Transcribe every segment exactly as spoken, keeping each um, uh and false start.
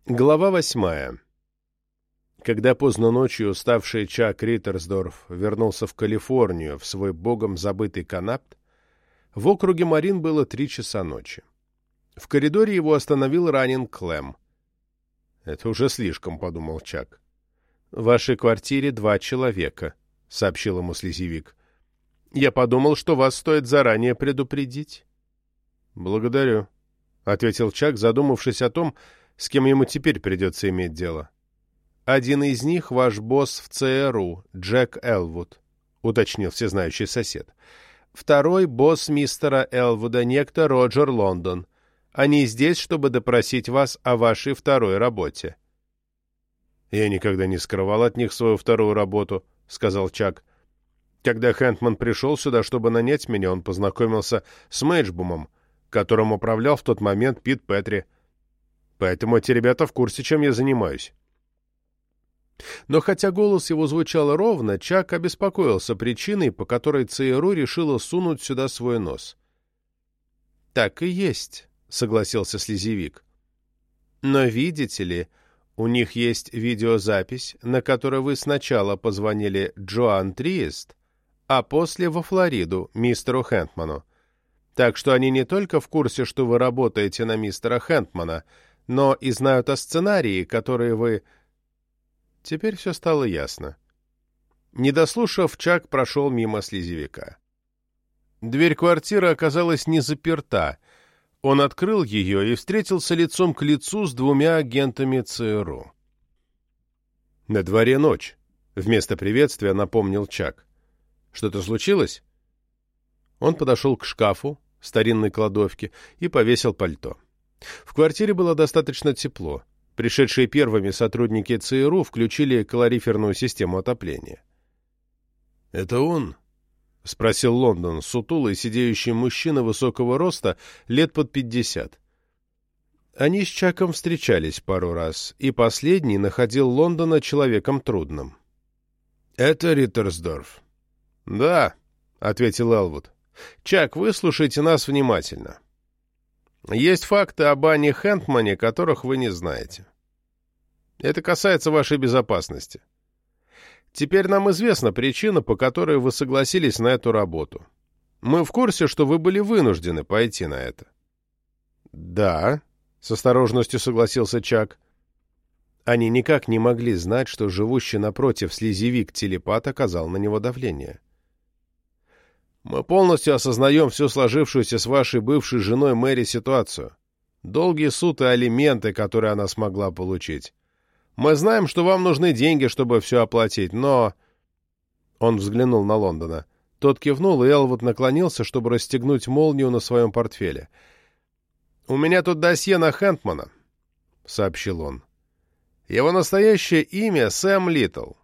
Глава восьмая. Когда поздно ночью уставший Чак Риттерсдорф вернулся в Калифорнию, в свой богом забытый Канапт, в округе Марин было три часа ночи. В коридоре его остановил ранен Клэм. «Это уже слишком», — подумал Чак. «В вашей квартире два человека», — сообщил ему слезевик. «Я подумал, что вас стоит заранее предупредить». «Благодарю», — ответил Чак, задумавшись о том, с кем ему теперь придется иметь дело. «Один из них — ваш босс в ЦРУ, Джек Элвуд», — уточнил всезнающий сосед. «Второй — босс мистера Элвуда, некто Роджер Лондон. Они здесь, чтобы допросить вас о вашей второй работе». «Я никогда не скрывал от них свою вторую работу», — сказал Чак. «Когда Хэнтман пришел сюда, чтобы нанять меня, он познакомился с Мэйджбумом, которым управлял в тот момент Пит Петри. Поэтому эти ребята в курсе, чем я занимаюсь». Но хотя голос его звучал ровно, Чак обеспокоился причиной, по которой ЦРУ решила сунуть сюда свой нос. «Так и есть», — согласился слезевик. «Но видите ли, у них есть видеозапись, на которой вы сначала позвонили Джоан Триест, а после во Флориду мистеру Хэнтману. Так что они не только в курсе, что вы работаете на мистера Хэнтмана, но и знают о сценарии, которые вы...» Теперь все стало ясно. Не дослушав, Чак прошел мимо слезевика. Дверь квартиры оказалась не заперта. Он открыл ее и встретился лицом к лицу с двумя агентами ЦРУ. «На дворе ночь», — вместо приветствия напомнил Чак. «Что-то случилось?» Он подошел к шкафу, старинной кладовке, и повесил пальто. В квартире было достаточно тепло. Пришедшие первыми сотрудники ЦРУ включили калориферную систему отопления. «Это он?» — спросил Лондон, сутулый, сидеющий мужчина высокого роста, лет под пятьдесят. Они с Чаком встречались пару раз, и последний находил Лондона человеком трудным. «Это Риттерсдорф?» «Да», — ответил Элвуд. «Чак, выслушайте нас внимательно. Есть факты об Анне Хэнтмане, которых вы не знаете. Это касается вашей безопасности. Теперь нам известна причина, по которой вы согласились на эту работу. Мы в курсе, что вы были вынуждены пойти на это». «Да», — с осторожностью согласился Чак. Они никак не могли знать, что живущий напротив слезевик-телепат оказал на него давление. «Мы полностью осознаем всю сложившуюся с вашей бывшей женой Мэри ситуацию. Долгий суд и алименты, которые она смогла получить. Мы знаем, что вам нужны деньги, чтобы все оплатить, но...» Он взглянул на Лондона. Тот кивнул, и Элвуд наклонился, чтобы расстегнуть молнию на своем портфеле. «У меня тут досье на Хэнтмана», — сообщил он. «Его настоящее имя Сэм Литтл.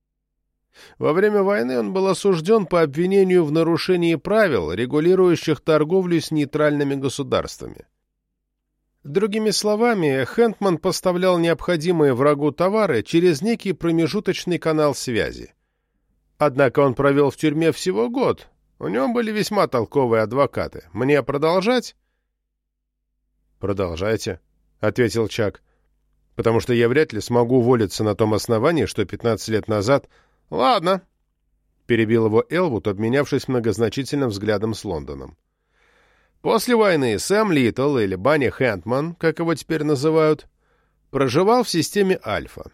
Во время войны он был осужден по обвинению в нарушении правил, регулирующих торговлю с нейтральными государствами. Другими словами, Хэнтман поставлял необходимые врагу товары через некий промежуточный канал связи. Однако он провел в тюрьме всего год. У него были весьма толковые адвокаты. Мне продолжать?» «Продолжайте», — ответил Чак, «потому что я вряд ли смогу уволиться на том основании, что пятнадцать лет назад...» «Ладно», — перебил его Элвуд, обменявшись многозначительным взглядом с Лондоном. «После войны Сэм Литтл, или Банни Хэнтман, как его теперь называют, проживал в системе Альфа.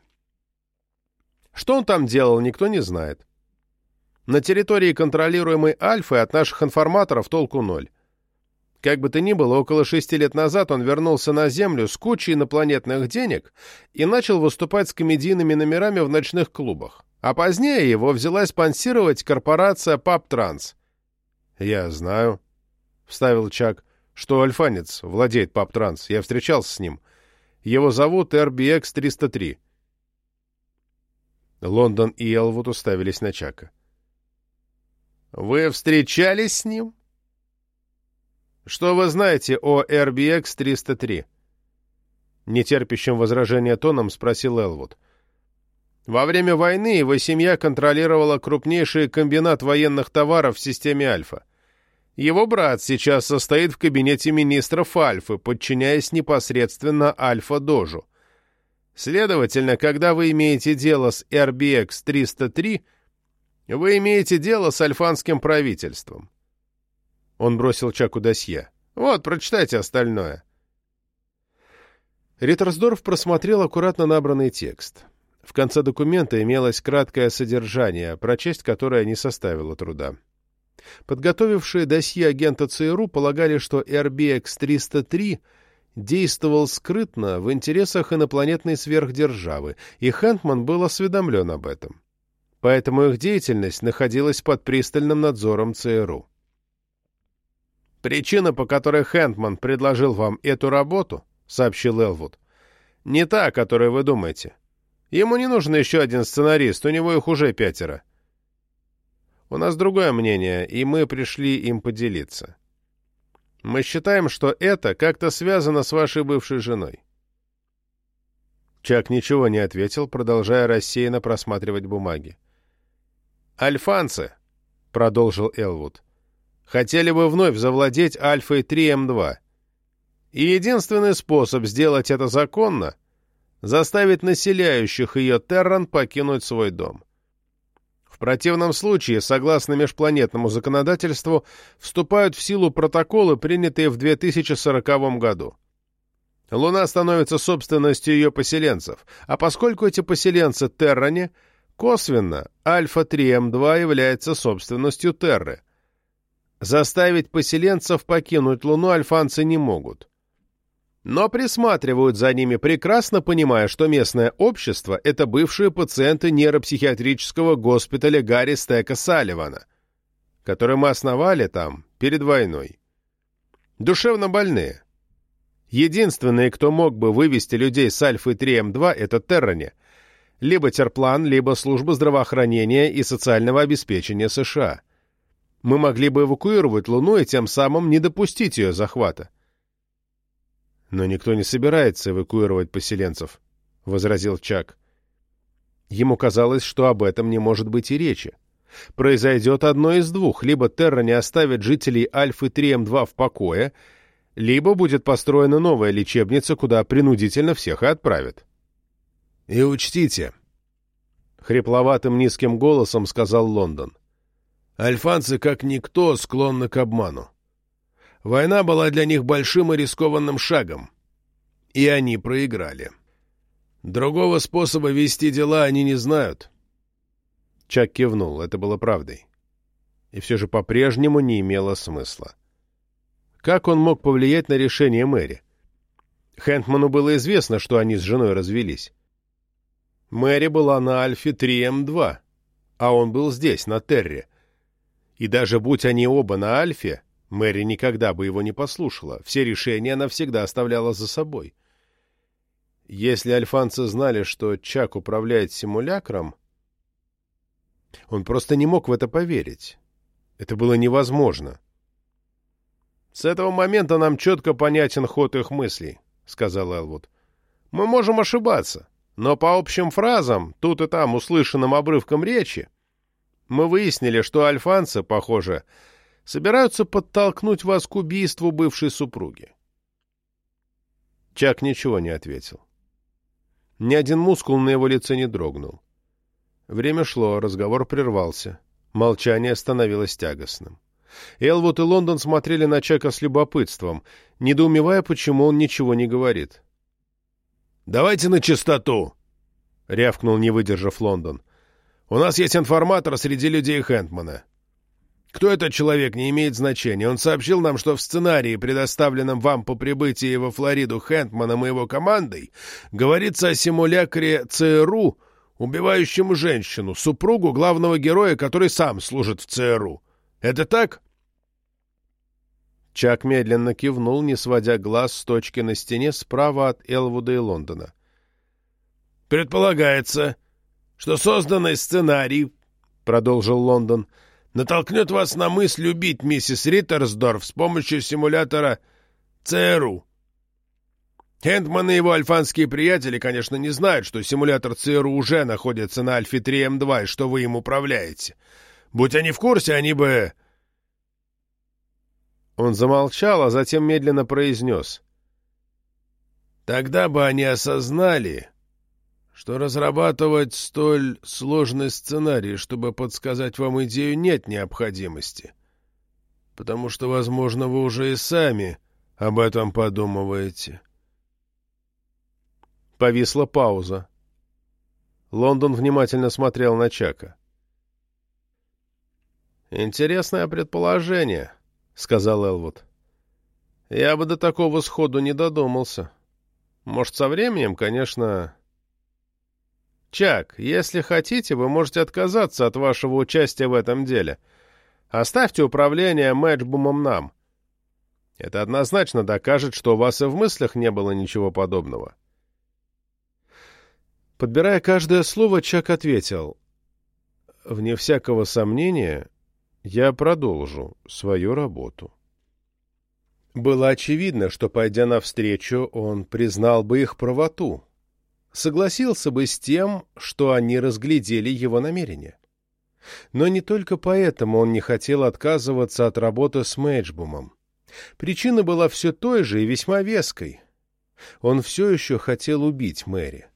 Что он там делал, никто не знает. На территории, контролируемой Альфой, от наших информаторов толку ноль. Как бы то ни было, около шести лет назад он вернулся на Землю с кучей инопланетных денег и начал выступать с комедийными номерами в ночных клубах. А позднее его взялась спонсировать корпорация PubTrans». «Я знаю», — вставил Чак, — «что альфанец владеет PubTrans. Я встречался с ним. Его зовут эр би экс триста три». Лондон и Элвуд уставились на Чака. «Вы встречались с ним? Что вы знаете о эр би экс триста три?» Нетерпящим возражения тоном спросил Элвуд. «Во время войны его семья контролировала крупнейший комбинат военных товаров в системе Альфа. Его брат сейчас состоит в кабинете министров Альфы, подчиняясь непосредственно Альфа-Дожу. Следовательно, когда вы имеете дело с эр би экс триста три, вы имеете дело с альфанским правительством. Он бросил Чаку досье. Вот, прочитайте остальное. Риттерсдорф просмотрел аккуратно набранный текст. В конце документа имелось краткое содержание, прочесть которое не составило труда. Подготовившие досье агента ЦРУ полагали, что эр би экс триста три действовал скрытно в интересах инопланетной сверхдержавы, и Хэнтман был осведомлен об этом. Поэтому их деятельность находилась под пристальным надзором ЦРУ. «Причина, по которой Хэнтман предложил вам эту работу, — сообщил Элвуд, — не та, о которой вы думаете. Ему не нужен еще один сценарист, у него их уже пятеро. У нас другое мнение, и мы пришли им поделиться. Мы считаем, что это как-то связано с вашей бывшей женой». Чак ничего не ответил, продолжая рассеянно просматривать бумаги. «Альфанцы, — продолжил Элвуд, — хотели бы вновь завладеть Альфой три эм два. И единственный способ сделать это законно — заставить населяющих ее Терран покинуть свой дом. В противном случае, согласно межпланетному законодательству, вступают в силу протоколы, принятые в две тысячи сороковом году. Луна становится собственностью ее поселенцев, а поскольку эти поселенцы Терране, косвенно Альфа три эм два является собственностью Терры. Заставить поселенцев покинуть Луну альфанцы не могут. Но присматривают за ними, прекрасно понимая, что местное общество — это бывшие пациенты нейропсихиатрического госпиталя Гарри Стека Салливана, который мы основали там перед войной. Душевно больные. Единственные, кто мог бы вывести людей с Альфы три эм два, это Терране, либо Терплан, либо Служба здравоохранения и социального обеспечения США. Мы могли бы эвакуировать Луну и тем самым не допустить ее захвата. «Но никто не собирается эвакуировать поселенцев», — возразил Чак. Ему казалось, что об этом не может быть и речи. Произойдет одно из двух: либо Терра не оставит жителей Альфы три эм два в покое, либо будет построена новая лечебница, куда принудительно всех и отправят. «И учтите», — хрипловатым низким голосом сказал Лондон, — «альфанцы, как никто, склонны к обману. Война была для них большим и рискованным шагом, и они проиграли. Другого способа вести дела они не знают». Чак кивнул, это было правдой. И все же по-прежнему не имело смысла. Как он мог повлиять на решение Мэри? Хэнтману было известно, что они с женой развелись. Мэри была на Альфе три эм два, а он был здесь, на Терре. И даже будь они оба на Альфе, Мэри никогда бы его не послушала. Все решения она всегда оставляла за собой. Если альфанцы знали, что Чак управляет симулякром, он просто не мог в это поверить. Это было невозможно. «С этого момента нам четко понятен ход их мыслей», — сказал Элвуд. «Мы можем ошибаться, но по общим фразам, тут и там услышанным обрывкам речи, мы выяснили, что альфанцы, похоже, собираются подтолкнуть вас к убийству бывшей супруги». Чак ничего не ответил. Ни один мускул на его лице не дрогнул. Время шло, разговор прервался. Молчание становилось тягостным. Элвуд и Лондон смотрели на Чака с любопытством, недоумевая, почему он ничего не говорит. «Давайте на чистоту!» — рявкнул, не выдержав, Лондон. «У нас есть информатор среди людей Хэнтмана. Кто этот человек, не имеет значения. Он сообщил нам, что в сценарии, предоставленном вам по прибытии во Флориду Хэнтманом и его командой, говорится о симулякре ЦРУ, убивающем женщину, супругу главного героя, который сам служит в ЦРУ. Это так?» Чак медленно кивнул, не сводя глаз с точки на стене справа от Элвуда и Лондона. «Предполагается, что созданный сценарий, — продолжил Лондон, — натолкнет вас на мысль убить миссис Риттерсдорф с помощью симулятора ЦРУ. Хэнтман и его альфанские приятели, конечно, не знают, что симулятор ЦРУ уже находится на Альфе три эм два и что вы им управляете. Будь они в курсе, они бы...» Он замолчал, а затем медленно произнес. «Тогда бы они осознали, что разрабатывать столь сложный сценарий, чтобы подсказать вам идею, нет необходимости, потому что, возможно, вы уже и сами об этом подумываете». Повисла пауза. Лондон внимательно смотрел на Чака. «Интересное предположение», — сказал Элвуд. «Я бы до такого сходу не додумался. Может, со временем, конечно...» «Чак, если хотите, вы можете отказаться от вашего участия в этом деле. Оставьте управление Мэджбумом нам. Это однозначно докажет, что у вас и в мыслях не было ничего подобного». Подбирая каждое слово, Чак ответил: «Вне всякого сомнения, я продолжу свою работу». Было очевидно, что, пойдя навстречу, он признал бы их правоту, согласился бы с тем, что они разглядели его намерения. Но не только поэтому он не хотел отказываться от работы с Мэджбумом. Причина была все той же и весьма веской. Он все еще хотел убить Мэри.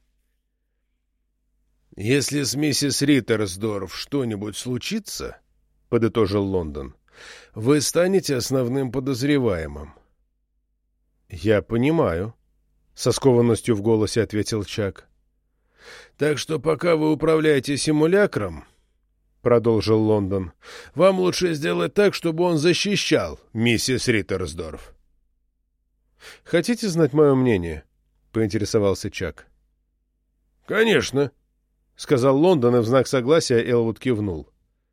«Если с миссис Риттерсдорф что-нибудь случится, — подытожил Лондон, — вы станете основным подозреваемым». «Я понимаю», — со скованностью в голосе ответил Чак. «Так что пока вы управляете симулякром, — продолжил Лондон, — вам лучше сделать так, чтобы он защищал миссис Риттерсдорф». «Хотите знать мое мнение?» — поинтересовался Чак. «Конечно», — сказал Лондон, и в знак согласия Элвуд кивнул.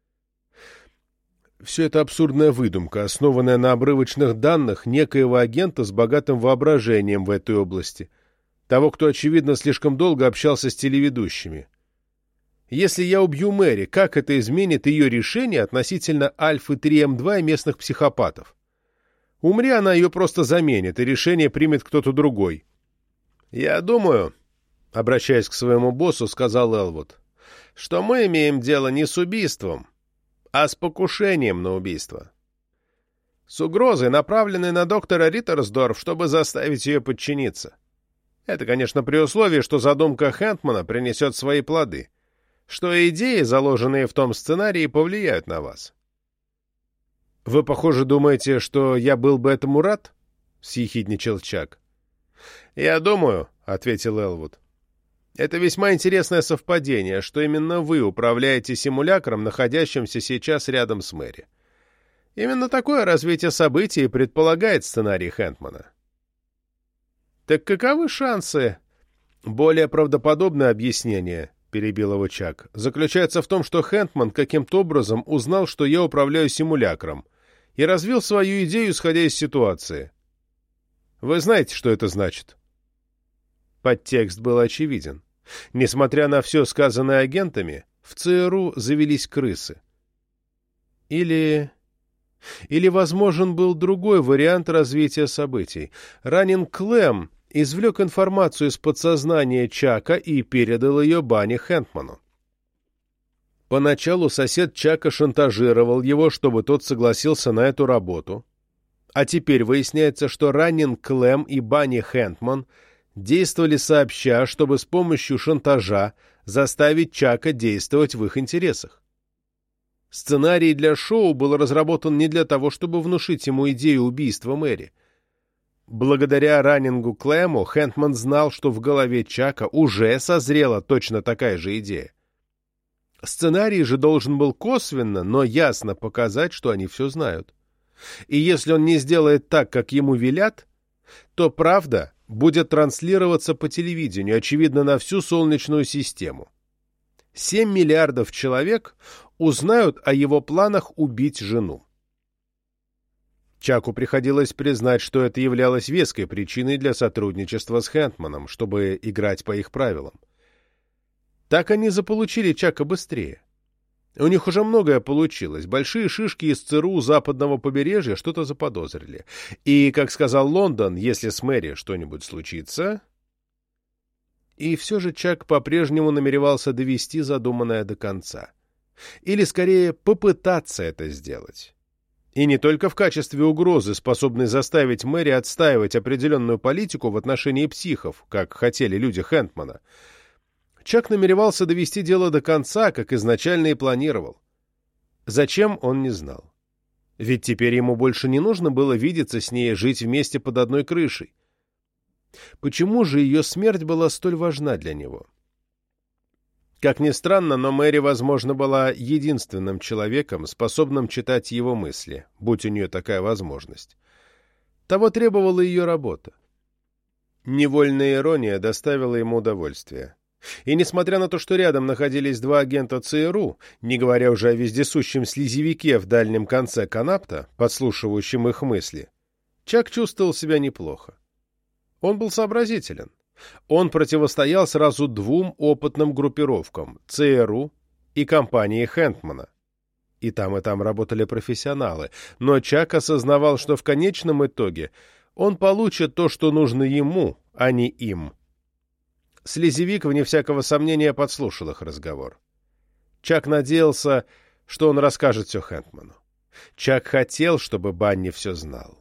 Все это абсурдная выдумка, основанная на обрывочных данных некоего агента с богатым воображением в этой области, того, кто, очевидно, слишком долго общался с телеведущими. Если я убью Мэри, как это изменит ее решение относительно Альфы три эм два и местных психопатов? Умри, она ее просто заменит, и решение примет кто-то другой. «Я думаю, — обращаясь к своему боссу, сказал Элвуд, — что мы имеем дело не с убийством, а с покушением на убийство. С угрозой, направленной на доктора Риттерсдорф, чтобы заставить ее подчиниться. Это, конечно, при условии, что задумка Хэнтмана принесет свои плоды, что идеи, заложенные в том сценарии, повлияют на вас». «Вы, похоже, думаете, что я был бы этому рад?» — съехидничал Чак. «Я думаю, — ответил Элвуд, — это весьма интересное совпадение, что именно вы управляете симулякром, находящимся сейчас рядом с Мэри. Именно такое развитие событий предполагает сценарий Хэнтмана». «Так каковы шансы?» «Более правдоподобное объяснение, — перебил его Чак, — заключается в том, что Хэнтман каким-то образом узнал, что я управляю симулякром, и развил свою идею, исходя из ситуации. Вы знаете, что это значит?» Подтекст был очевиден. Несмотря на все сказанное агентами, в ЦРУ завелись крысы. Или... Или возможен был другой вариант развития событий. Раннинг Клэм извлек информацию из подсознания Чака и передал ее Банни Хэнтману. Поначалу сосед Чака шантажировал его, чтобы тот согласился на эту работу. А теперь выясняется, что Раннинг Клэм и Банни Хэнтман действовали сообща, чтобы с помощью шантажа заставить Чака действовать в их интересах. Сценарий для шоу был разработан не для того, чтобы внушить ему идею убийства Мэри. Благодаря Раннингу Клэму Хэнтман знал, что в голове Чака уже созрела точно такая же идея. Сценарий же должен был косвенно, но ясно показать, что они все знают. И если он не сделает так, как ему велят, то правда будет транслироваться по телевидению, очевидно, на всю Солнечную систему. Семь миллиардов человек узнают о его планах убить жену. Чаку приходилось признать, что это являлось веской причиной для сотрудничества с Хэнтманом, чтобы играть по их правилам. Так они заполучили Чака быстрее. У них уже многое получилось. Большие шишки из ЦРУ западного побережья что-то заподозрили. И, как сказал Лондон, если с Мэри что-нибудь случится... И все же Чак по-прежнему намеревался довести задуманное до конца. Или, скорее, попытаться это сделать. И не только в качестве угрозы, способной заставить Мэри отстаивать определенную политику в отношении психов, как хотели люди Хэнтмана. Чак намеревался довести дело до конца, как изначально и планировал. Зачем, он не знал. Ведь теперь ему больше не нужно было видеться с ней и жить вместе под одной крышей. Почему же ее смерть была столь важна для него? Как ни странно, но Мэри, возможно, была единственным человеком, способным читать его мысли, будь у нее такая возможность. Того требовала ее работа. Невольная ирония доставила ему удовольствие. И несмотря на то, что рядом находились два агента ЦРУ, не говоря уже о вездесущем слизевике в дальнем конце канапта, подслушивающем их мысли, Чак чувствовал себя неплохо. Он был сообразителен. Он противостоял сразу двум опытным группировкам — ЦРУ и компании Хэнтмана. И там, и там работали профессионалы, но Чак осознавал, что в конечном итоге он получит то, что нужно ему, а не им. Слизевик, вне всякого сомнения, подслушал их разговор. Чак надеялся, что он расскажет все Хэнтману. Чак хотел, чтобы Банни все знал.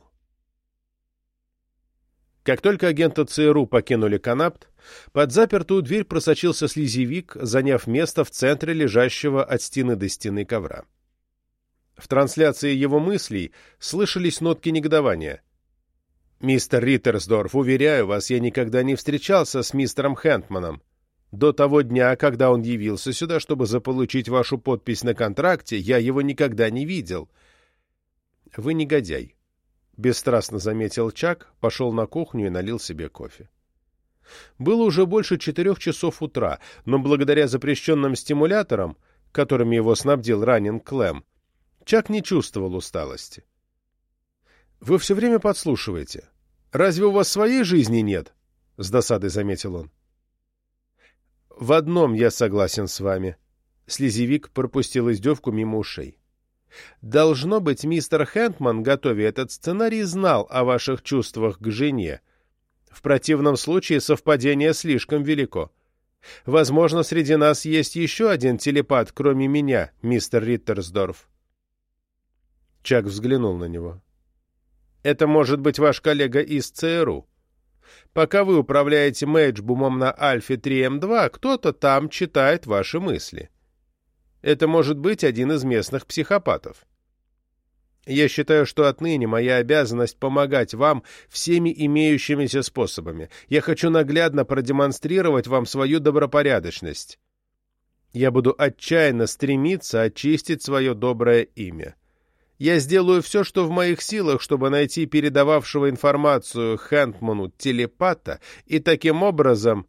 Как только агенты ЦРУ покинули канапт, под запертую дверь просочился слизевик, заняв место в центре лежащего от стены до стены ковра. В трансляции его мыслей слышались нотки негодования. «Мистер Риттерсдорф, уверяю вас, я никогда не встречался с мистером Хэнтманом. До того дня, когда он явился сюда, чтобы заполучить вашу подпись на контракте, я его никогда не видел». «Вы негодяй», — бесстрастно заметил Чак, пошел на кухню и налил себе кофе. Было уже больше четырех часов утра, но благодаря запрещенным стимуляторам, которыми его снабдил Раннинг Клэм, Чак не чувствовал усталости. «Вы все время подслушиваете. Разве у вас своей жизни нет?» — с досадой заметил он. «В одном я согласен с вами». Слизевик пропустил издевку мимо ушей. «Должно быть, мистер Хэнтман, готовя этот сценарий, знал о ваших чувствах к жене. В противном случае совпадение слишком велико. Возможно, среди нас есть еще один телепат, кроме меня, мистер Риттерсдорф». Чак взглянул на него. «Это может быть ваш коллега из ЦРУ. Пока вы управляете Мэйджбумом на Альфе три эм два, кто-то там читает ваши мысли. Это может быть один из местных психопатов. Я считаю, что отныне моя обязанность помогать вам всеми имеющимися способами. Я хочу наглядно продемонстрировать вам свою добропорядочность. Я буду отчаянно стремиться очистить свое доброе имя. Я сделаю все, что в моих силах, чтобы найти передававшего информацию Хэнтману телепата, и таким образом...»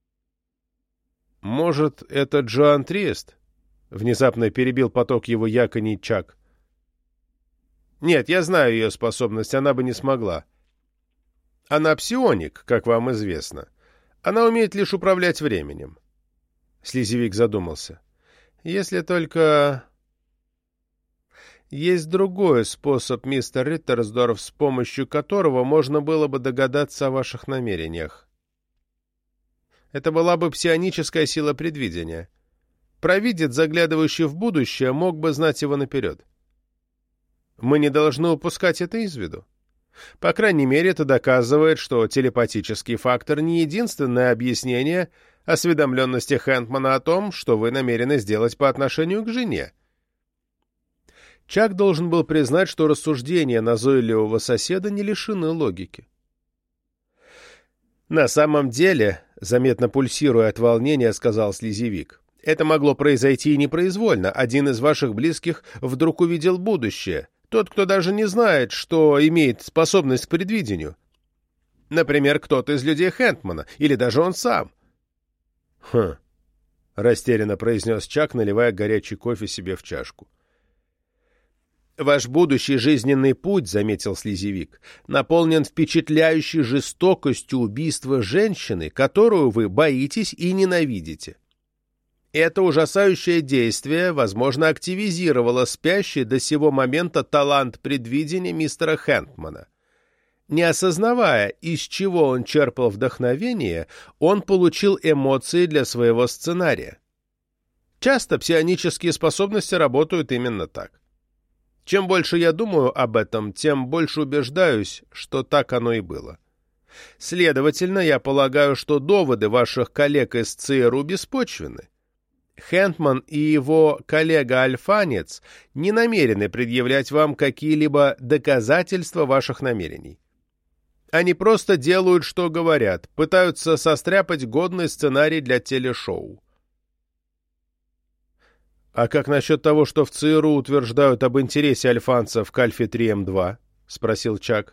«Может, это Джоан Триест?» — внезапно перебил поток его яконей Чак. «Нет, я знаю ее способность, она бы не смогла. Она псионик, как вам известно. Она умеет лишь управлять временем». Слизевик задумался. «Если только...» «Есть другой способ, мистер Риттерсдорф, с помощью которого можно было бы догадаться о ваших намерениях. Это была бы псионическая сила предвидения. Провидец, заглядывающий в будущее, мог бы знать его наперед. Мы не должны упускать это из виду. По крайней мере, это доказывает, что телепатический фактор не единственное объяснение осведомленности Хэнтмана о том, что вы намерены сделать по отношению к жене». Чак должен был признать, что рассуждения назойливого соседа не лишены логики. «На самом деле, — заметно пульсируя от волнения, сказал слизевик, — это могло произойти и непроизвольно. Один из ваших близких вдруг увидел будущее. Тот, кто даже не знает, что имеет способность к предвидению. Например, кто-то из людей Хэнтмана, или даже он сам». «Хм», — растерянно произнес Чак, наливая горячий кофе себе в чашку. «Ваш будущий жизненный путь, — заметил слизевик, — наполнен впечатляющей жестокостью убийства женщины, которую вы боитесь и ненавидите. Это ужасающее действие, возможно, активизировало спящий до сего момента талант предвидения мистера Хэнтмана. Не осознавая, из чего он черпал вдохновение, он получил эмоции для своего сценария. Часто псионические способности работают именно так. Чем больше я думаю об этом, тем больше убеждаюсь, что так оно и было. Следовательно, я полагаю, что доводы ваших коллег из ЦРУ беспочвенны. Хэнтман и его коллега-альфанец не намерены предъявлять вам какие-либо доказательства ваших намерений. Они просто делают, что говорят, пытаются состряпать годный сценарий для телешоу. «А как насчет того, что в ЦРУ утверждают об интересе альфанцев к Альфе три Эм два?» — спросил Чак.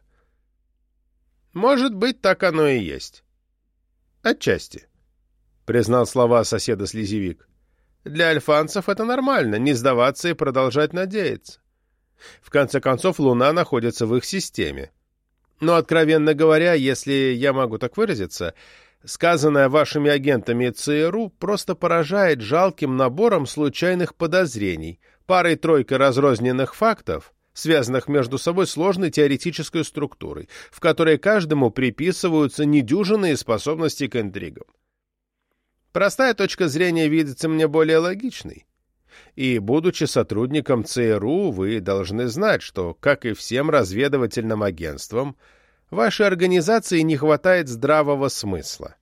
«Может быть, так оно и есть». «Отчасти», — признал слова соседа-слезевик. «Для альфанцев это нормально, не сдаваться и продолжать надеяться. В конце концов, Луна находится в их системе. Но, откровенно говоря, если я могу так выразиться, сказанное вашими агентами ЦРУ просто поражает жалким набором случайных подозрений, парой-тройкой разрозненных фактов, связанных между собой сложной теоретической структурой, в которой каждому приписываются недюжинные способности к интригам. Простая точка зрения видится мне более логичной. И, будучи сотрудником ЦРУ, вы должны знать, что, как и всем разведывательным агентствам, вашей организации не хватает здравого смысла.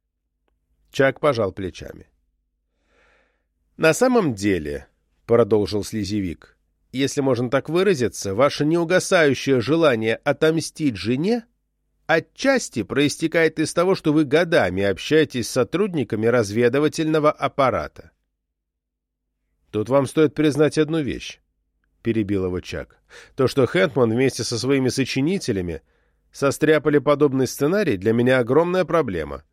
Чак пожал плечами. «На самом деле, — продолжил слезевик, — если можно так выразиться, ваше неугасающее желание отомстить жене отчасти проистекает из того, что вы годами общаетесь с сотрудниками разведывательного аппарата». «Тут вам стоит признать одну вещь», — перебил его Чак. «То, что Хэнтман вместе со своими сочинителями состряпали подобный сценарий, для меня огромная проблема.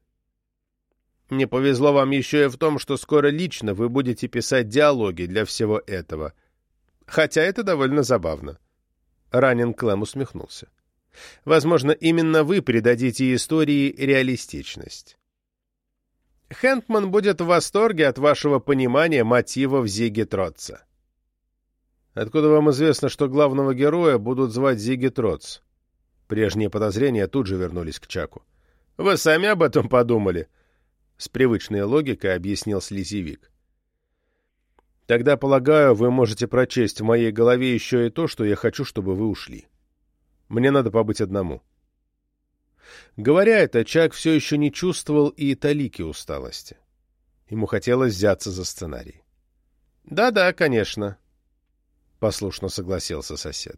Не повезло вам еще и в том, что скоро лично вы будете писать диалоги для всего этого. Хотя это довольно забавно». Раннин Клэм усмехнулся. «Возможно, именно вы придадите истории реалистичность. Хэнтман будет в восторге от вашего понимания мотивов Зигги Тротца». «Откуда вам известно, что главного героя будут звать Зигги Тротц?» Прежние подозрения тут же вернулись к Чаку. «Вы сами об этом подумали?» С привычной логикой объяснил слезевик. «Тогда, полагаю, вы можете прочесть в моей голове еще и то, что я хочу, чтобы вы ушли. Мне надо побыть одному». Говоря это, Чак все еще не чувствовал и талики усталости. Ему хотелось взяться за сценарий. «Да-да, конечно», — послушно согласился сосед.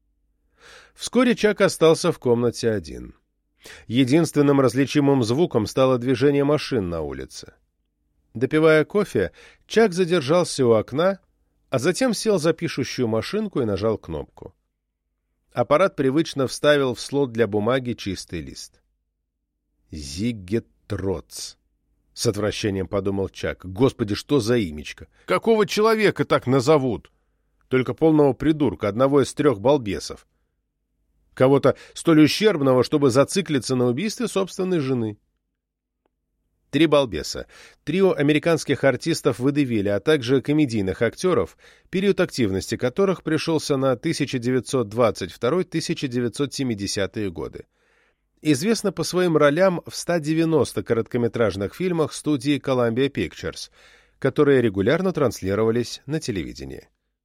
Вскоре Чак остался в комнате один. Единственным различимым звуком стало движение машин на улице. Допивая кофе, Чак задержался у окна, а затем сел за пишущую машинку и нажал кнопку. Аппарат привычно вставил в слот для бумаги чистый лист. «Зигги Тротц», — с отвращением подумал Чак. «Господи, что за имечко! Какого человека так назовут? Только полного придурка, одного из трех балбесов. Кого-то столь ущербного, чтобы зациклиться на убийстве собственной жены». Три балбеса. Трио американских артистов водевиля, а также комедийных актеров, период активности которых пришелся на тысяча девятьсот двадцать второй — тысяча девятьсот семидесятые годы. Известно по своим ролям в ста девяноста короткометражных фильмах студии Columbia Pictures, которые регулярно транслировались на телевидении.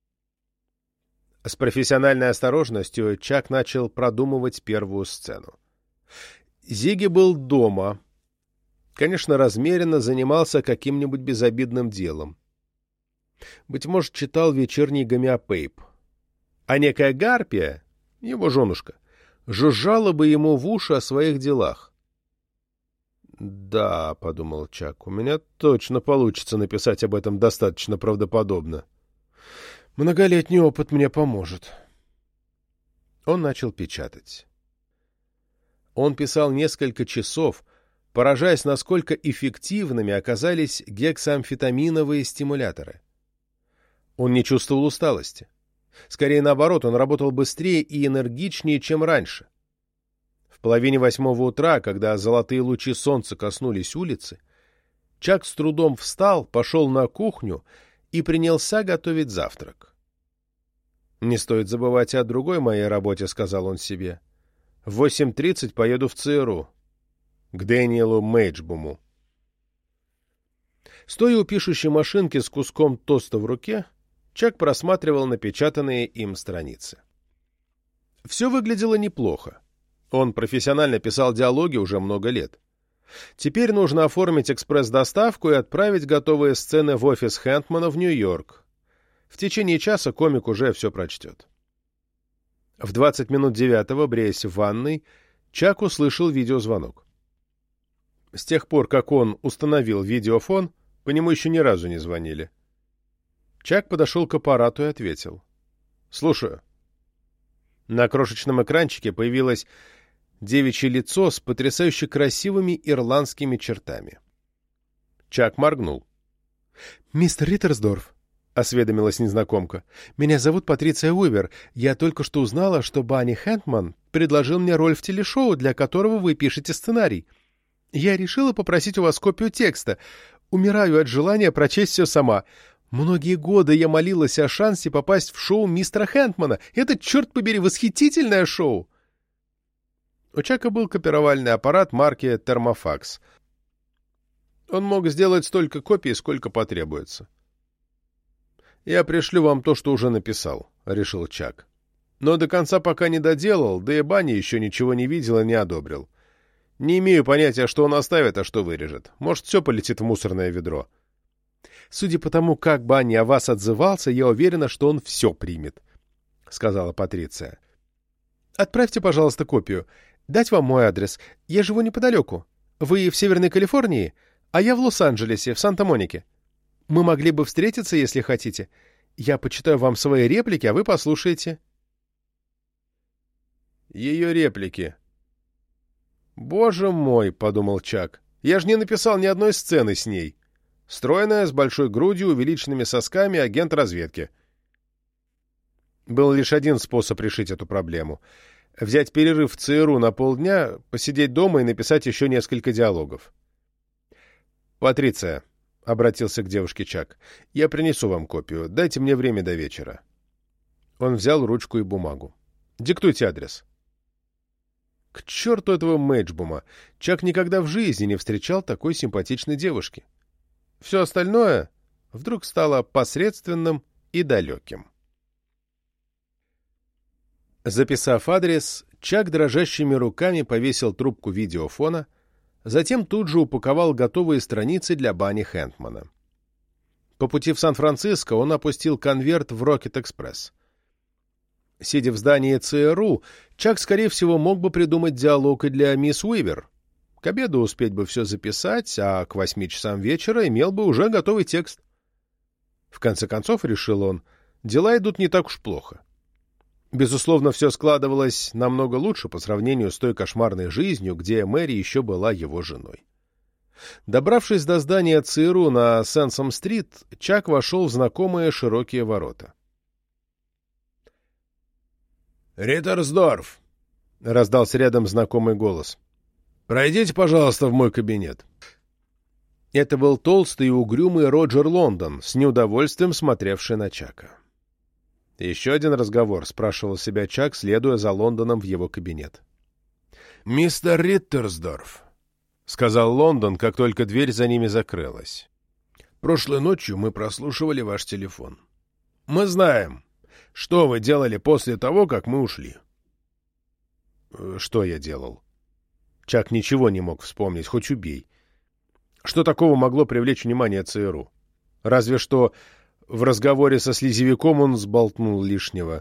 С профессиональной осторожностью Чак начал продумывать первую сцену. Зигги был дома. Конечно, размеренно занимался каким-нибудь безобидным делом. Быть может, читал вечерний гомеопейп. А некая Гарпия, его женушка, жужжала бы ему в уши о своих делах. «Да», — подумал Чак, — «у меня точно получится написать об этом достаточно правдоподобно. Многолетний опыт мне поможет». Он начал печатать. Он писал несколько часов, поражаясь, насколько эффективными оказались гексамфетаминовые стимуляторы. Он не чувствовал усталости. Скорее наоборот, он работал быстрее и энергичнее, чем раньше. В половине восьмого утра, когда золотые лучи солнца коснулись улицы, Чак с трудом встал, пошел на кухню и принялся готовить завтрак. «Не стоит забывать о другой моей работе», — сказал он себе. «В восемь тридцать поеду в ЦРУ, к Дэниелу Мейджбуму». Стоя у пишущей машинки с куском тоста в руке, Чак просматривал напечатанные им страницы. Все выглядело неплохо. Он профессионально писал диалоги уже много лет. Теперь нужно оформить экспресс-доставку и отправить готовые сцены в офис Хэнтмана в Нью-Йорк. В течение часа комик уже все прочтет. В двадцать минут девятого, бреясь в ванной, Чак услышал видеозвонок. С тех пор, как он установил видеофон, по нему еще ни разу не звонили. Чак подошел к аппарату и ответил. «Слушаю». На крошечном экранчике появилось девичье лицо с потрясающе красивыми ирландскими чертами. Чак моргнул. «Мистер Риттерсдорф», — осведомилась незнакомка, — «меня зовут Патриция Уивер. Я только что узнала, что Банни Хэнтман предложил мне роль в телешоу, для которого вы пишете сценарий. Я решила попросить у вас копию текста. Умираю от желания прочесть все сама. Многие годы я молилась о шансе попасть в шоу мистера Хэнтмана. Это, черт побери, восхитительное шоу!» У Чака был копировальный аппарат марки «Термофакс». Он мог сделать столько копий, сколько потребуется. «Я пришлю вам то, что уже написал», — решил Чак. «Но до конца пока не доделал, да и Банни еще ничего не видел и не одобрил. Не имею понятия, что он оставит, а что вырежет. Может, все полетит в мусорное ведро. Судя по тому, как Банни о вас отзывался, я уверена, что он все примет», — сказала Патриция. «Отправьте, пожалуйста, копию. Дать вам мой адрес. Я живу неподалеку. Вы в Северной Калифорнии, а я в Лос-Анджелесе, в Санта-Монике. Мы могли бы встретиться, если хотите. Я почитаю вам свои реплики, а вы послушаете». Ее реплики. «Боже мой», — подумал Чак, — «я же не написал ни одной сцены с ней. Стройная, с большой грудью, увеличенными сосками, агент разведки». Был лишь один способ решить эту проблему — взять перерыв в ЦРУ на полдня, посидеть дома и написать еще несколько диалогов. «Патриция», — обратился к девушке Чак, — «я принесу вам копию. Дайте мне время до вечера». Он взял ручку и бумагу. «Диктуйте адрес». К черту этого Мэйджбума! Чак никогда в жизни не встречал такой симпатичной девушки. Все остальное вдруг стало посредственным и далеким. Записав адрес, Чак дрожащими руками повесил трубку видеофона, затем тут же упаковал готовые страницы для Банни Хэнтмана. По пути в Сан-Франциско он опустил конверт в Рокет-экспресс. Сидя в здании ЦРУ, Чак, скорее всего, мог бы придумать диалог и для мисс Уивер. К обеду успеть бы все записать, а к восьми часам вечера имел бы уже готовый текст. В конце концов, решил он, дела идут не так уж плохо. Безусловно, все складывалось намного лучше по сравнению с той кошмарной жизнью, где Мэри еще была его женой. Добравшись до здания ЦРУ на Сенсом-стрит, Чак вошел в знакомые широкие ворота. «Риттерсдорф!» — раздался рядом знакомый голос. «Пройдите, пожалуйста, в мой кабинет». Это был толстый и угрюмый Роджер Лондон, с неудовольствием смотревший на Чака. «Еще один разговор», — спрашивал себя Чак, следуя за Лондоном в его кабинет. «Мистер Риттерсдорф», — сказал Лондон, как только дверь за ними закрылась. «Прошлой ночью мы прослушивали ваш телефон. Мы знаем, что вы делали после того, как мы ушли». «Что я делал?» Чак ничего не мог вспомнить, хоть убей. Что такого могло привлечь внимание ЦРУ? Разве что в разговоре со слизевиком он сболтнул лишнего.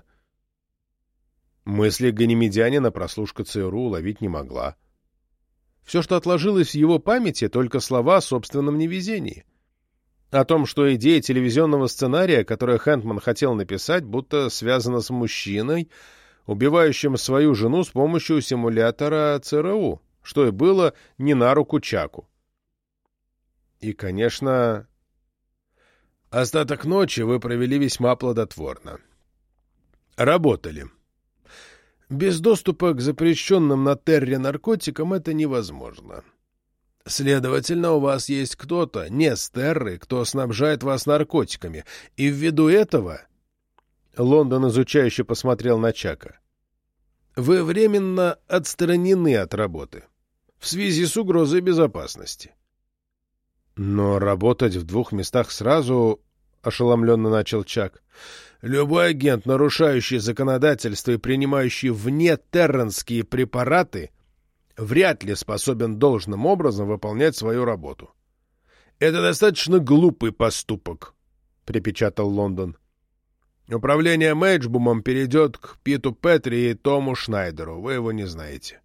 Мысли ганимедянина прослушка ЦРУ уловить не могла. Все, что отложилось в его памяти, только слова о собственном невезении. О том, что идея телевизионного сценария, который Хэнтман хотел написать, будто связана с мужчиной, убивающим свою жену с помощью симулятора ЦРУ, что и было не на руку Чаку. И, конечно, остаток ночи вы провели весьма плодотворно. Работали. Без доступа к запрещенным на Терре наркотикам это невозможно. Следовательно, у вас есть кто-то, не с Терры, кто снабжает вас наркотиками, и ввиду этого... Лондон изучающе посмотрел на Чака. Вы временно отстранены от работы в связи с угрозой безопасности. Но работать в двух местах сразу... ошеломленно начал Чак. «Любой агент, нарушающий законодательство и принимающий вне терренские препараты, вряд ли способен должным образом выполнять свою работу. Это достаточно глупый поступок», — припечатал Лондон. «Управление Мэйджбумом перейдет к Питу Петри и Тому Шнайдеру. Вы его не знаете».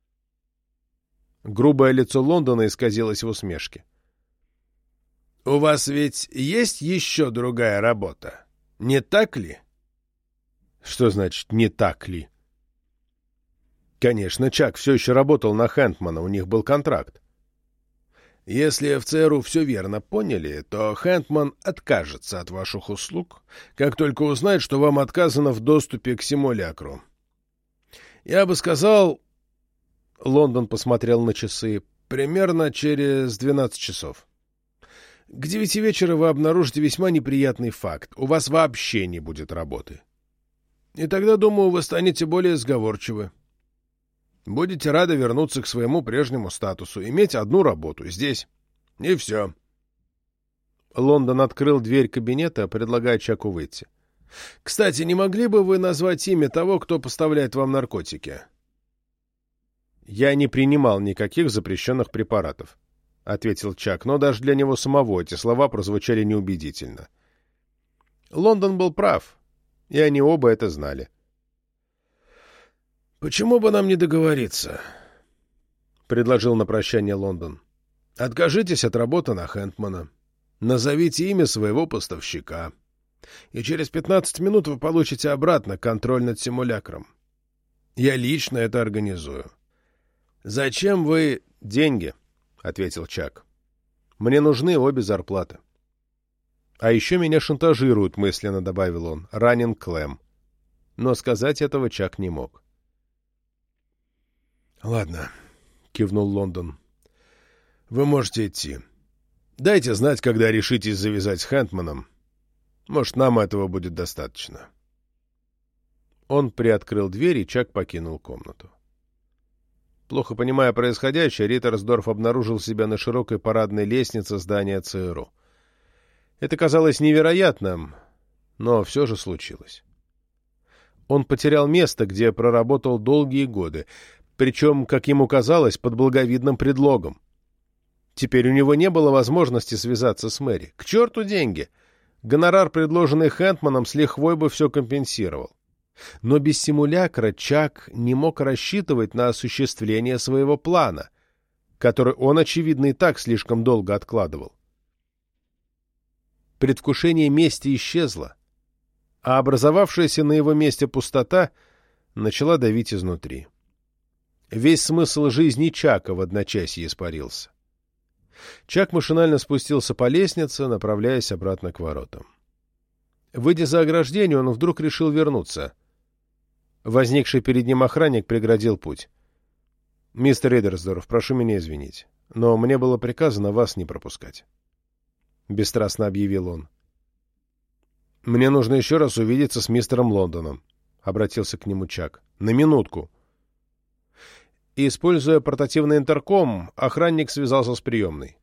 Грубое лицо Лондона исказилось в усмешке. «У вас ведь есть еще другая работа, не так ли?» «Что значит «не так ли»?» Конечно, Чак все еще работал на Хэндмана, у них был контракт. Если в ЦРУ все верно поняли, то Хэндман откажется от ваших услуг, как только узнает, что вам отказано в доступе к симулякру. Я бы сказал... Лондон посмотрел на часы. Примерно через двенадцать часов. К девяти вечера вы обнаружите весьма неприятный факт. У вас вообще не будет работы. И тогда, думаю, вы станете более сговорчивы. Будете рады вернуться к своему прежнему статусу, иметь одну работу здесь. И все. Лондон открыл дверь кабинета, предлагая Чаку выйти. «Кстати, не могли бы вы назвать имя того, кто поставляет вам наркотики?» «Я не принимал никаких запрещенных препаратов», — ответил Чак, но даже для него самого эти слова прозвучали неубедительно. Лондон был прав, и они оба это знали. «Почему бы нам не договориться?» — предложил на прощание Лондон. «Откажитесь от работы на Хэндмана. Назовите имя своего поставщика. И через пятнадцать минут вы получите обратно контроль над симулякром. Я лично это организую». «Зачем вы...» «Деньги», — ответил Чак. «Мне нужны обе зарплаты». «А еще меня шантажируют», — мысленно добавил он, — «ранен Клэм». Но сказать этого Чак не мог. «Ладно», — кивнул Лондон. «Вы можете идти. Дайте знать, когда решитесь завязать с Хэндманом. Может, нам этого будет достаточно». Он приоткрыл дверь, и Чак покинул комнату. Плохо понимая происходящее, Риттерсдорф обнаружил себя на широкой парадной лестнице здания ЦРУ. Это казалось невероятным, но все же случилось. Он потерял место, где проработал долгие годы, причем, как ему казалось, под благовидным предлогом. Теперь у него не было возможности связаться с Мэри. К черту деньги! Гонорар, предложенный Хэндманом, с лихвой бы все компенсировал. Но без симулякра Чак не мог рассчитывать на осуществление своего плана, который он, очевидно, и так слишком долго откладывал. Предвкушение мести исчезло, а образовавшаяся на его месте пустота начала давить изнутри. Весь смысл жизни Чака в одночасье испарился. Чак машинально спустился по лестнице, направляясь обратно к воротам. Выйдя за ограждение, он вдруг решил вернуться. Возникший перед ним охранник преградил путь. «Мистер Ридерсдорф, прошу меня извинить, но мне было приказано вас не пропускать», — бесстрастно объявил он. «Мне нужно еще раз увидеться с мистером Лондоном», — обратился к нему Чак. «На минутку». И, используя портативный интерком, охранник связался с приемной.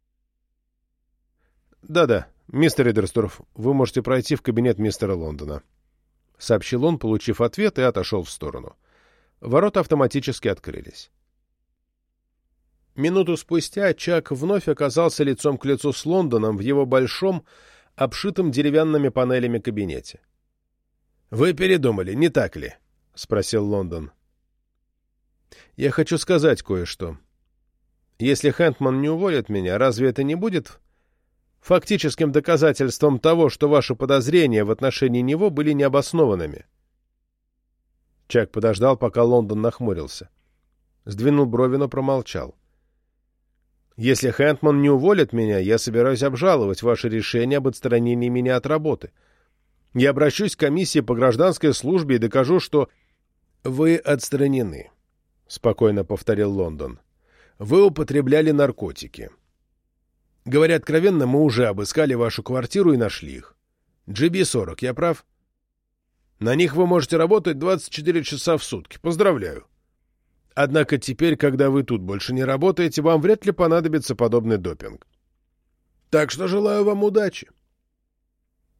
«Да-да, мистер Ридерсдорф, вы можете пройти в кабинет мистера Лондона», — сообщил он, получив ответ, и отошел в сторону. Ворота автоматически открылись. Минуту спустя Чак вновь оказался лицом к лицу с Лондоном в его большом, обшитом деревянными панелями кабинете. «Вы передумали, не так ли?» — спросил Лондон. «Я хочу сказать кое-что. Если Хэндман не уволит меня, разве это не будет фактическим доказательством того, что ваши подозрения в отношении него были необоснованными?» Чак подождал, пока Лондон нахмурился. Сдвинул брови, но промолчал. «Если Хэндман не уволит меня, я собираюсь обжаловать ваше решение об отстранении меня от работы. Я обращусь к комиссии по гражданской службе и докажу, что...» «Вы отстранены», — спокойно повторил Лондон. «Вы употребляли наркотики. Говоря откровенно, мы уже обыскали вашу квартиру и нашли их. джи би сорок, я прав? На них вы можете работать двадцать четыре часа в сутки. Поздравляю. Однако теперь, когда вы тут больше не работаете, вам вряд ли понадобится подобный допинг. Так что желаю вам удачи».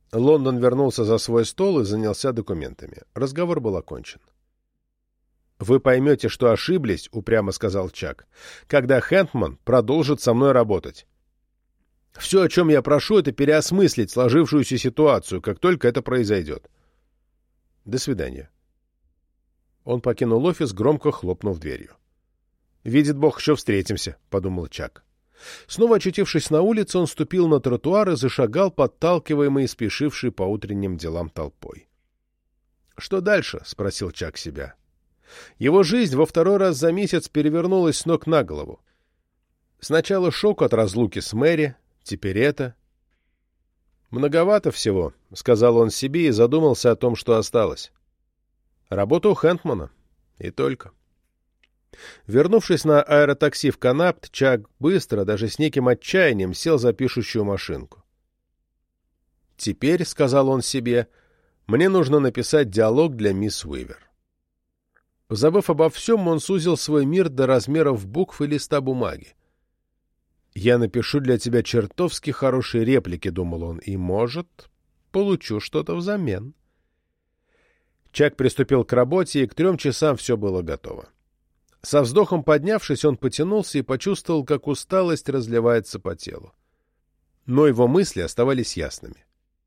Лондон вернулся за свой стол и занялся документами. Разговор был окончен. «Вы поймете, что ошиблись», — упрямо сказал Чак, «когда Хэндман продолжит со мной работать. Все, о чем я прошу, это переосмыслить сложившуюся ситуацию, как только это произойдет. До свидания». Он покинул офис, громко хлопнув дверью. «Видит Бог, еще встретимся», — подумал Чак. Снова очутившись на улице, он ступил на тротуар и зашагал, подталкиваемый спешившей по утренним делам толпой. «Что дальше?» — спросил Чак себя. Его жизнь во второй раз за месяц перевернулась с ног на голову. Сначала шок от разлуки с Мэри, теперь это. «Многовато всего», — сказал он себе и задумался о том, что осталось. Работа у Хэндмана. И только. Вернувшись на аэротакси в Канапт, Чак быстро, даже с неким отчаянием, сел за пишущую машинку. «Теперь, — сказал он себе, — мне нужно написать диалог для мисс Уивер». Забыв обо всем, он сузил свой мир до размеров букв и листа бумаги. «Я напишу для тебя чертовски хорошие реплики», — думал он, — «и, может, получу что-то взамен». Чак приступил к работе, и к трем часам все было готово. Со вздохом поднявшись, он потянулся и почувствовал, как усталость разливается по телу. Но его мысли оставались ясными.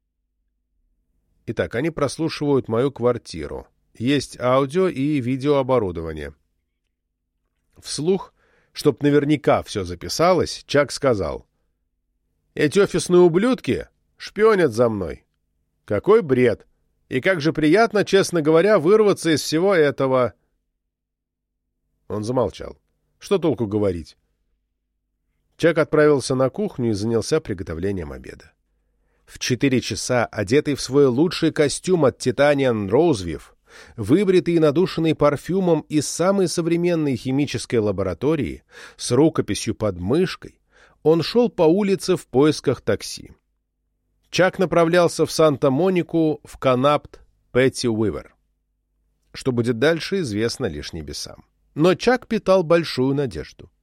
Итак, они прослушивают мою квартиру. Есть аудио и видеооборудование. Вслух, чтоб наверняка все записалось, Чак сказал: «Эти офисные ублюдки шпионят за мной. Какой бред! И как же приятно, честно говоря, вырваться из всего этого...» Он замолчал. Что толку говорить? Чак отправился на кухню и занялся приготовлением обеда. В четыре часа, одетый в свой лучший костюм от Titanian Rosewiff, выбритый и надушенный парфюмом из самой современной химической лаборатории, с рукописью под мышкой, он шел по улице в поисках такси. Чак направлялся в Санта-Монику, в Канапт Пэтти Уивер. Что будет дальше, известно лишь небесам. Но Чак питал большую надежду.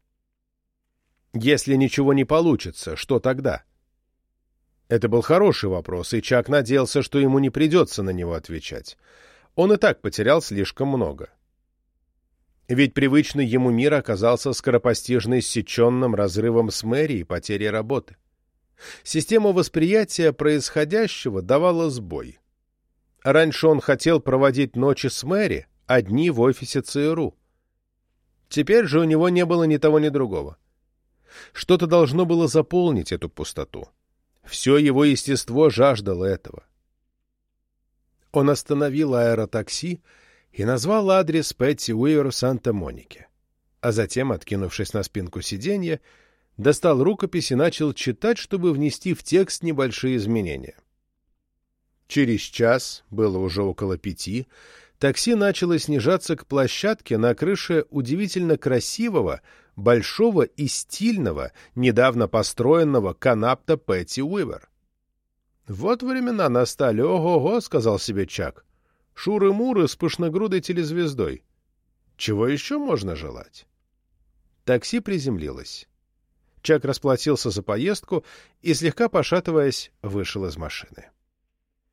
Если ничего не получится, что тогда? Это был хороший вопрос, и Чак надеялся, что ему не придется на него отвечать. Он и так потерял слишком много. Ведь привычный ему мир оказался скоропостижно иссеченным разрывом с Мэри и потерей работы. Система восприятия происходящего давала сбой. Раньше он хотел проводить ночи с Мэри, а дни в офисе ЦРУ. Теперь же у него не было ни того, ни другого. Что-то должно было заполнить эту пустоту. Все его естество жаждало этого. Он остановил аэротакси и назвал адрес Пэтти Уивер в Санта-Монике, а затем, откинувшись на спинку сиденья, достал рукопись и начал читать, чтобы внести в текст небольшие изменения. Через час, было уже около пяти, такси начало снижаться к площадке на крыше удивительно красивого, большого и стильного, недавно построенного Канапта Пэтти Уивер. «Вот времена настали, ого-го», — сказал себе Чак. «Шуры-муры с пышногрудой телезвездой. Чего еще можно желать?» Такси приземлилось. Чак расплатился за поездку и, слегка пошатываясь, вышел из машины.